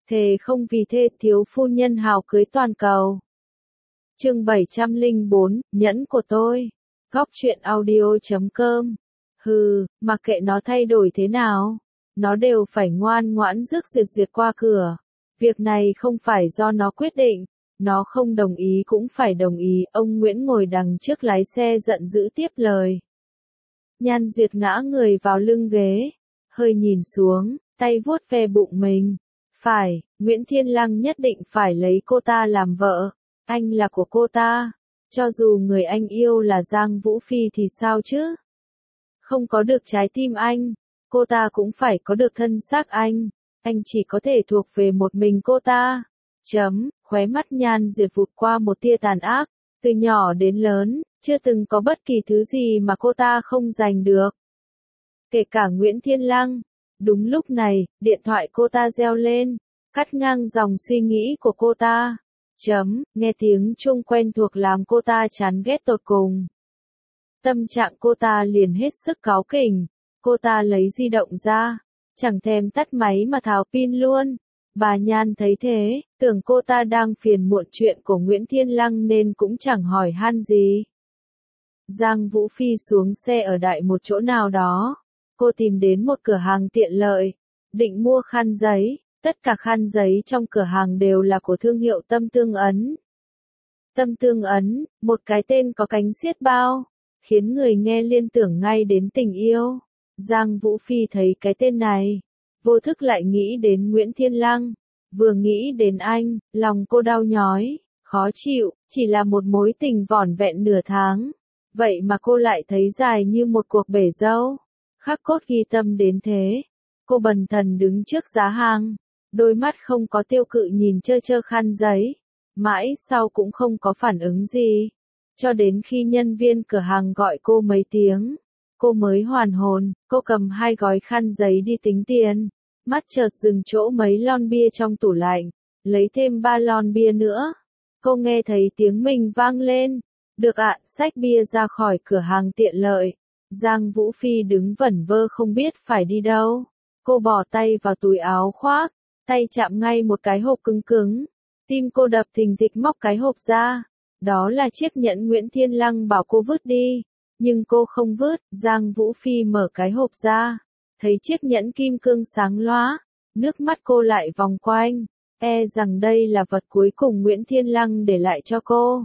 Thề không vì thê thiếu phu nhân hào cưới toàn cầu. Chương 704, nhẫn của tôi. Góc truyện audio.com. Hừ, mặc kệ nó thay đổi thế nào, nó đều phải ngoan ngoãn rước duyệt qua cửa. Việc này không phải do nó quyết định, nó không đồng ý cũng phải đồng ý. Ông Nguyễn ngồi đằng trước lái xe giận dữ tiếp lời. Nhan Duyệt ngã người vào lưng ghế, hơi nhìn xuống, tay vuốt ve bụng mình. Phải, Nguyễn Thiên Lăng nhất định phải lấy cô ta làm vợ. Anh là của cô ta. Cho dù người anh yêu là Giang Vũ Phi thì sao chứ? Không có được trái tim anh, cô ta cũng phải có được thân xác anh. Anh chỉ có thể thuộc về một mình cô ta. Khóe mắt Nhan Duyệt vụt qua một tia tàn ác. Từ nhỏ đến lớn, chưa từng có bất kỳ thứ gì mà cô ta không giành được. Kể cả Nguyễn Thiên Lăng. Đúng lúc này, điện thoại cô ta reo lên, cắt ngang dòng suy nghĩ của cô ta. Nghe tiếng chuông quen thuộc làm cô ta chán ghét tột cùng. Tâm trạng cô ta liền hết sức cáu kỉnh. Cô ta lấy di động ra, chẳng thèm tắt máy mà tháo pin luôn. Bà Nhan thấy thế, tưởng cô ta đang phiền muộn chuyện của Nguyễn Thiên Lăng nên cũng chẳng hỏi han gì. Giang Vũ Phi xuống xe ở đại một chỗ nào đó. Cô tìm đến một cửa hàng tiện lợi, định mua khăn giấy. Tất cả khăn giấy trong cửa hàng đều là của thương hiệu Tâm Tương Ấn. Tâm Tương Ấn, một cái tên có cánh xiết bao, khiến người nghe liên tưởng ngay đến tình yêu. Giang Vũ Phi thấy cái tên này, vô thức lại nghĩ đến Nguyễn Thiên Lăng. Vừa nghĩ đến anh, lòng cô đau nhói, khó chịu, chỉ là một mối tình vỏn vẹn nửa tháng. Vậy mà cô lại thấy dài như một cuộc bể dâu. Khắc cốt ghi tâm đến thế. Cô bần thần đứng trước giá hàng, đôi mắt không có tiêu cự nhìn trơ khăn giấy. Mãi sau cũng không có phản ứng gì. Cho đến khi nhân viên cửa hàng gọi cô mấy tiếng, cô mới hoàn hồn. Cô cầm 2 gói khăn giấy đi tính tiền. Mắt chợt dừng chỗ mấy lon bia trong tủ lạnh, lấy thêm 3 lon bia nữa. Cô nghe thấy tiếng mình vang lên. Được ạ, xách bia ra khỏi cửa hàng tiện lợi. Giang Vũ Phi đứng vẩn vơ không biết phải đi đâu. Cô bỏ tay vào túi áo khoác, tay chạm ngay một cái hộp cứng cứng. Tim cô đập thình thịch móc cái hộp ra. Đó là chiếc nhẫn Nguyễn Thiên Lăng bảo cô vứt đi. Nhưng cô không vứt. Giang Vũ Phi mở cái hộp ra, thấy chiếc nhẫn kim cương sáng lóa. Nước mắt cô lại vòng quanh. Rằng đây là vật cuối cùng Nguyễn Thiên Lăng để lại cho cô.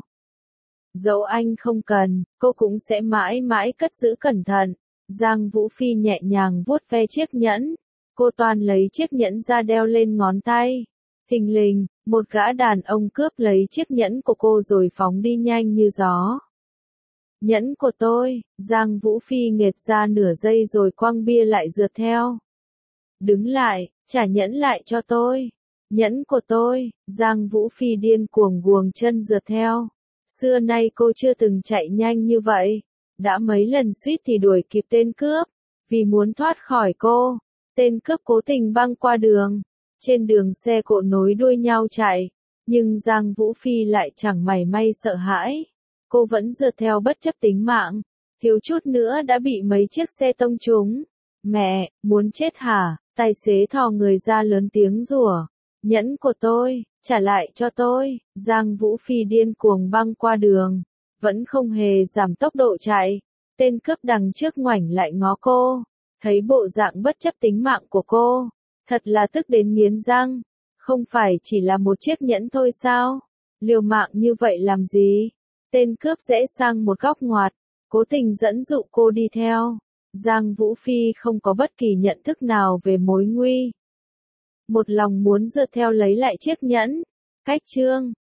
Dẫu anh không cần, cô cũng sẽ mãi mãi cất giữ cẩn thận. Giang Vũ Phi nhẹ nhàng vuốt ve chiếc nhẫn. Cô toan lấy chiếc nhẫn ra đeo lên ngón tay. Thình lình, một gã đàn ông cướp lấy chiếc nhẫn của cô rồi phóng đi nhanh như gió. Nhẫn của tôi. Giang Vũ Phi nghệt ra nửa giây rồi quăng bia lại rượt theo. Đứng lại, trả nhẫn lại cho tôi. Nhẫn của tôi. Giang Vũ Phi điên cuồng guồng chân rượt theo. Xưa nay cô chưa từng chạy nhanh như vậy. Đã mấy lần suýt thì đuổi kịp tên cướp. Vì muốn thoát khỏi cô, tên cướp cố tình băng qua đường. Trên đường xe cộ nối đuôi nhau chạy. Nhưng Giang Vũ Phi lại chẳng mảy may sợ hãi. Cô vẫn rượt theo bất chấp tính mạng. Thiếu chút nữa đã bị mấy chiếc xe tông trúng. Mẹ, muốn chết hả? Tài xế thò người ra lớn tiếng rủa. Nhẫn của tôi, trả lại cho tôi. Giang Vũ Phi điên cuồng băng qua đường, vẫn không hề giảm tốc độ chạy. Tên cướp đằng trước ngoảnh lại ngó cô, thấy bộ dạng bất chấp tính mạng của cô, thật là tức đến nghiến răng. Không phải chỉ là một chiếc nhẫn thôi sao? Liều mạng như vậy làm gì? Tên cướp rẽ sang một góc ngoặt, cố tình dẫn dụ cô đi theo. Giang Vũ Phi không có bất kỳ nhận thức nào về mối nguy. Một lòng muốn rượt theo lấy lại chiếc nhẫn. Cách chương